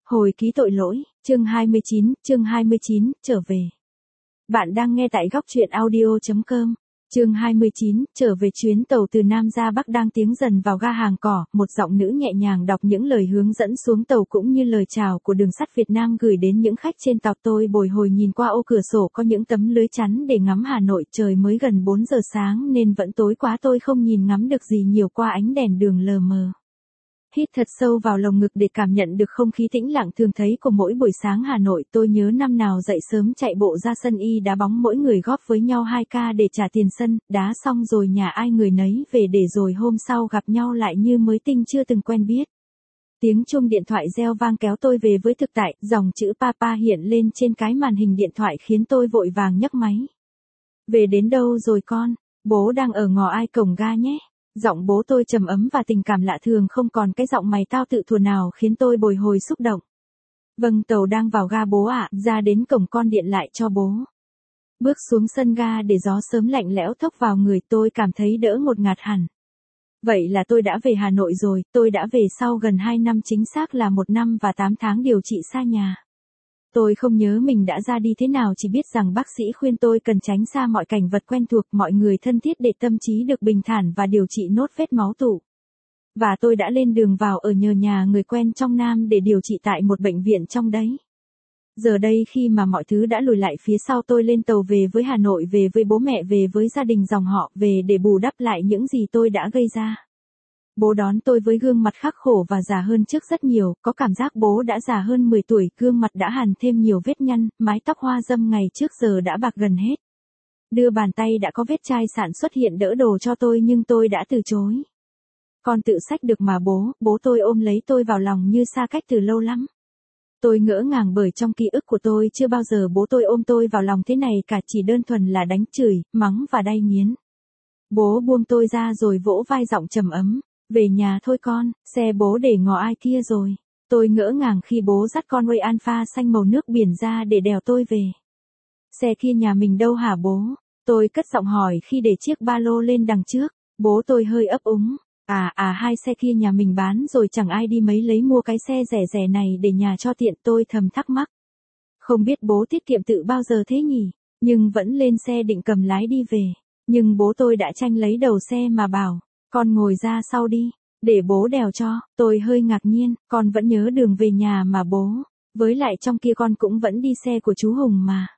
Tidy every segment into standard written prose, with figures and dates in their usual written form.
Hồi ký tội lỗi, chương 29, trở về. Bạn đang nghe tại góc truyện audio.com. Chương 29, trở về. Chuyến tàu từ Nam ra Bắc đang tiến dần vào ga Hàng Cỏ, một giọng nữ nhẹ nhàng đọc những lời hướng dẫn xuống tàu cũng như lời chào của đường sắt Việt Nam gửi đến những khách trên tàu. Tôi bồi hồi nhìn qua ô cửa sổ có những tấm lưới chắn để ngắm Hà Nội. Trời mới gần 4 giờ sáng nên vẫn tối quá, tôi không nhìn ngắm được gì nhiều qua ánh đèn đường lờ mờ. Hít thật sâu vào lồng ngực để cảm nhận được không khí tĩnh lặng thường thấy của mỗi buổi sáng Hà Nội. Tôi nhớ năm nào dậy sớm chạy bộ ra sân y đá bóng, mỗi người góp với nhau 2k để trả tiền sân, đá xong rồi nhà ai người nấy về, để rồi hôm sau gặp nhau lại như mới tinh chưa từng quen biết. Tiếng chuông điện thoại reo vang kéo tôi về với thực tại, dòng chữ Papa hiện lên trên cái màn hình điện thoại khiến tôi vội vàng nhấc máy. Về đến đâu rồi con? Bố đang ở ngõ ai cổng ga nhé. Giọng bố tôi trầm ấm và tình cảm lạ thường, không còn cái giọng mày tao tự thùa nào khiến tôi bồi hồi xúc động. Vâng, tàu đang vào ga bố ạ. Ra đến cổng con điện lại cho bố. Bước xuống sân ga để gió sớm lạnh lẽo thốc vào người, tôi cảm thấy đỡ ngột ngạt hẳn. Vậy là tôi đã về Hà Nội rồi. Tôi đã về sau gần 2 năm, chính xác là 1 năm và 8 tháng điều trị xa nhà. Tôi không nhớ mình đã ra đi thế nào, chỉ biết rằng bác sĩ khuyên tôi cần tránh xa mọi cảnh vật quen thuộc, mọi người thân thiết để tâm trí được bình thản và điều trị nốt vết máu tụ. Và tôi đã lên đường vào ở nhờ nhà người quen trong Nam để điều trị tại một bệnh viện trong đấy. Giờ đây khi mà mọi thứ đã lùi lại phía sau, tôi lên tàu về với Hà Nội, về với bố mẹ, về với gia đình dòng họ, về để bù đắp lại những gì tôi đã gây ra. Bố đón tôi với gương mặt khắc khổ và già hơn trước rất nhiều, có cảm giác bố đã già hơn 10 tuổi, gương mặt đã hằn thêm nhiều vết nhăn, mái tóc hoa râm ngày trước giờ đã bạc gần hết. Đưa bàn tay đã có vết chai sạn xuất hiện đỡ đồ cho tôi, nhưng tôi đã từ chối. Con tự xách được mà bố tôi ôm lấy tôi vào lòng như xa cách từ lâu lắm. Tôi ngỡ ngàng bởi trong ký ức của tôi chưa bao giờ bố tôi ôm tôi vào lòng thế này cả, chỉ đơn thuần là đánh chửi, mắng và đay nghiến. Bố buông tôi ra rồi vỗ vai giọng trầm ấm. Về nhà thôi con, xe bố để ngõ ai kia rồi. Tôi ngỡ ngàng khi bố dắt con Ray Alpha xanh màu nước biển ra để đèo tôi về. Xe kia nhà mình đâu hả bố? Tôi cất giọng hỏi khi để chiếc ba lô lên đằng trước. Bố tôi hơi ấp úng. Hai xe kia nhà mình bán rồi, chẳng ai đi mấy lấy mua cái xe rẻ rẻ này để nhà cho tiện. Tôi thầm thắc mắc. Không biết bố tiết kiệm tự bao giờ thế nhỉ? Nhưng vẫn lên xe định cầm lái đi về. Nhưng bố tôi đã tranh lấy đầu xe mà bảo. Con ngồi ra sau đi, để bố đèo cho. Tôi hơi ngạc nhiên, con vẫn nhớ đường về nhà mà bố. Với lại trong kia con cũng vẫn đi xe của chú Hùng mà.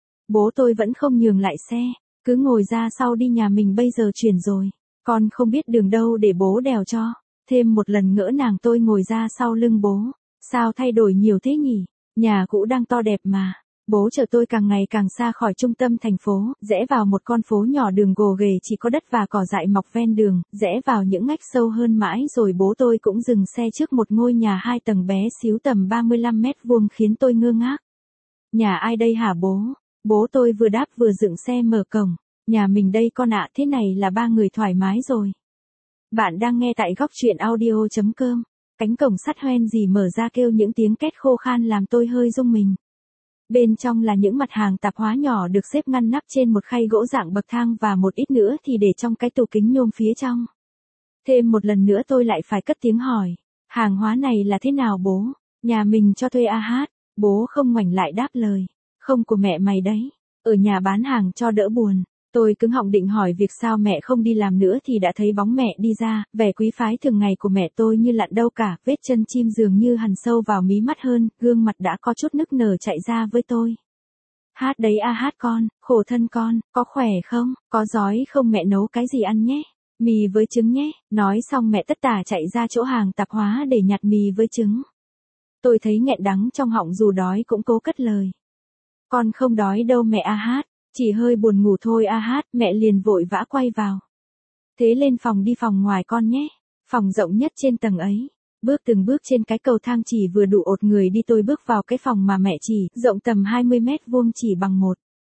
Bố tôi vẫn không nhường lại xe, cứ ngồi ra sau đi, nhà mình bây giờ chuyển rồi. Con không biết đường đâu để bố đèo cho. Thêm một lần ngỡ ngàng tôi ngồi ra sau lưng bố. Sao thay đổi nhiều thế nhỉ? Nhà cũ đang to đẹp mà. Bố chở tôi càng ngày càng xa khỏi trung tâm thành phố, rẽ vào một con phố nhỏ, đường gồ ghề chỉ có đất và cỏ dại mọc ven đường, rẽ vào những ngách sâu hơn mãi rồi bố tôi cũng dừng xe trước một ngôi nhà 2 tầng bé xíu tầm 35 mét vuông khiến tôi ngơ ngác. Nhà ai đây hả bố? Bố tôi vừa đáp vừa dựng xe mở cổng. Nhà mình đây con ạ, thế này là 3 người thoải mái rồi. Bạn đang nghe tại góc truyện audio.com. Cánh cổng sắt hoen gì mở ra kêu những tiếng két khô khan làm tôi hơi rung mình. Bên trong là những mặt hàng tạp hóa nhỏ được xếp ngăn nắp trên một khay gỗ dạng bậc thang, và một ít nữa thì để trong cái tủ kính nhôm phía trong. Thêm một lần nữa tôi lại phải cất tiếng hỏi. Hàng hóa này là thế nào bố? Nhà mình cho thuê hát. Bố không ngoảnh lại đáp lời. Không, của mẹ mày đấy. Ở nhà bán hàng cho đỡ buồn. Tôi cứng họng định hỏi việc sao mẹ không đi làm nữa thì đã thấy bóng mẹ đi ra, vẻ quý phái thường ngày của mẹ tôi như lặn đâu cả, vết chân chim dường như hằn sâu vào mí mắt hơn, gương mặt đã có chút nức nở chạy ra với tôi. Hát đấy hát con, khổ thân con, có khỏe không, có đói không mẹ nấu cái gì ăn nhé, mì với trứng nhé. Nói xong mẹ tất tả chạy ra chỗ hàng tạp hóa để nhặt mì với trứng. Tôi thấy nghẹn đắng trong họng, dù đói cũng cố cất lời. Con không đói đâu mẹ hát. Chỉ hơi buồn ngủ thôi hát. Mẹ liền vội vã quay vào. Thế lên phòng đi, phòng ngoài con nhé. Phòng rộng nhất trên tầng ấy. Bước từng bước trên cái cầu thang chỉ vừa đủ ột người đi, tôi bước vào cái phòng mà mẹ chỉ, rộng tầm 20 mét vuông chỉ bằng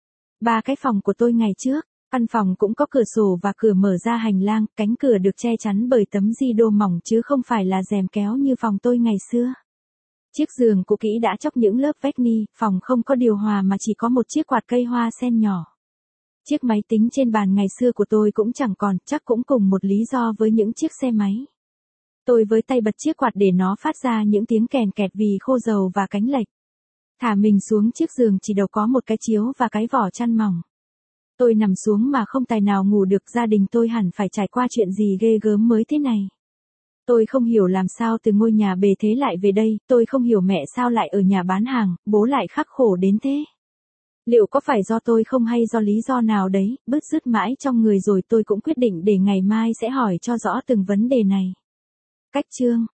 1/3 cái phòng của tôi ngày trước. Căn phòng cũng có cửa sổ và cửa mở ra hành lang, cánh cửa được che chắn bởi tấm di đô mỏng chứ không phải là rèm kéo như phòng tôi ngày xưa. Chiếc giường cũ kỹ đã chóc những lớp vách ni, phòng không có điều hòa mà chỉ có một chiếc quạt cây hoa sen nhỏ. Chiếc máy tính trên bàn ngày xưa của tôi cũng chẳng còn, chắc cũng cùng một lý do với những chiếc xe máy. Tôi với tay bật chiếc quạt để nó phát ra những tiếng kèn kẹt vì khô dầu và cánh lệch. Thả mình xuống chiếc giường chỉ đầu có một cái chiếu và cái vỏ chăn mỏng. Tôi nằm xuống mà không tài nào ngủ được, gia đình tôi hẳn phải trải qua chuyện gì ghê gớm mới thế này. Tôi không hiểu làm sao từ ngôi nhà bề thế lại về đây, tôi không hiểu mẹ sao lại ở nhà bán hàng, bố lại khắc khổ đến thế. Liệu có phải do tôi không hay do lý do nào đấy, bứt rứt mãi trong người rồi tôi cũng quyết định để ngày mai sẽ hỏi cho rõ từng vấn đề này. Cách chương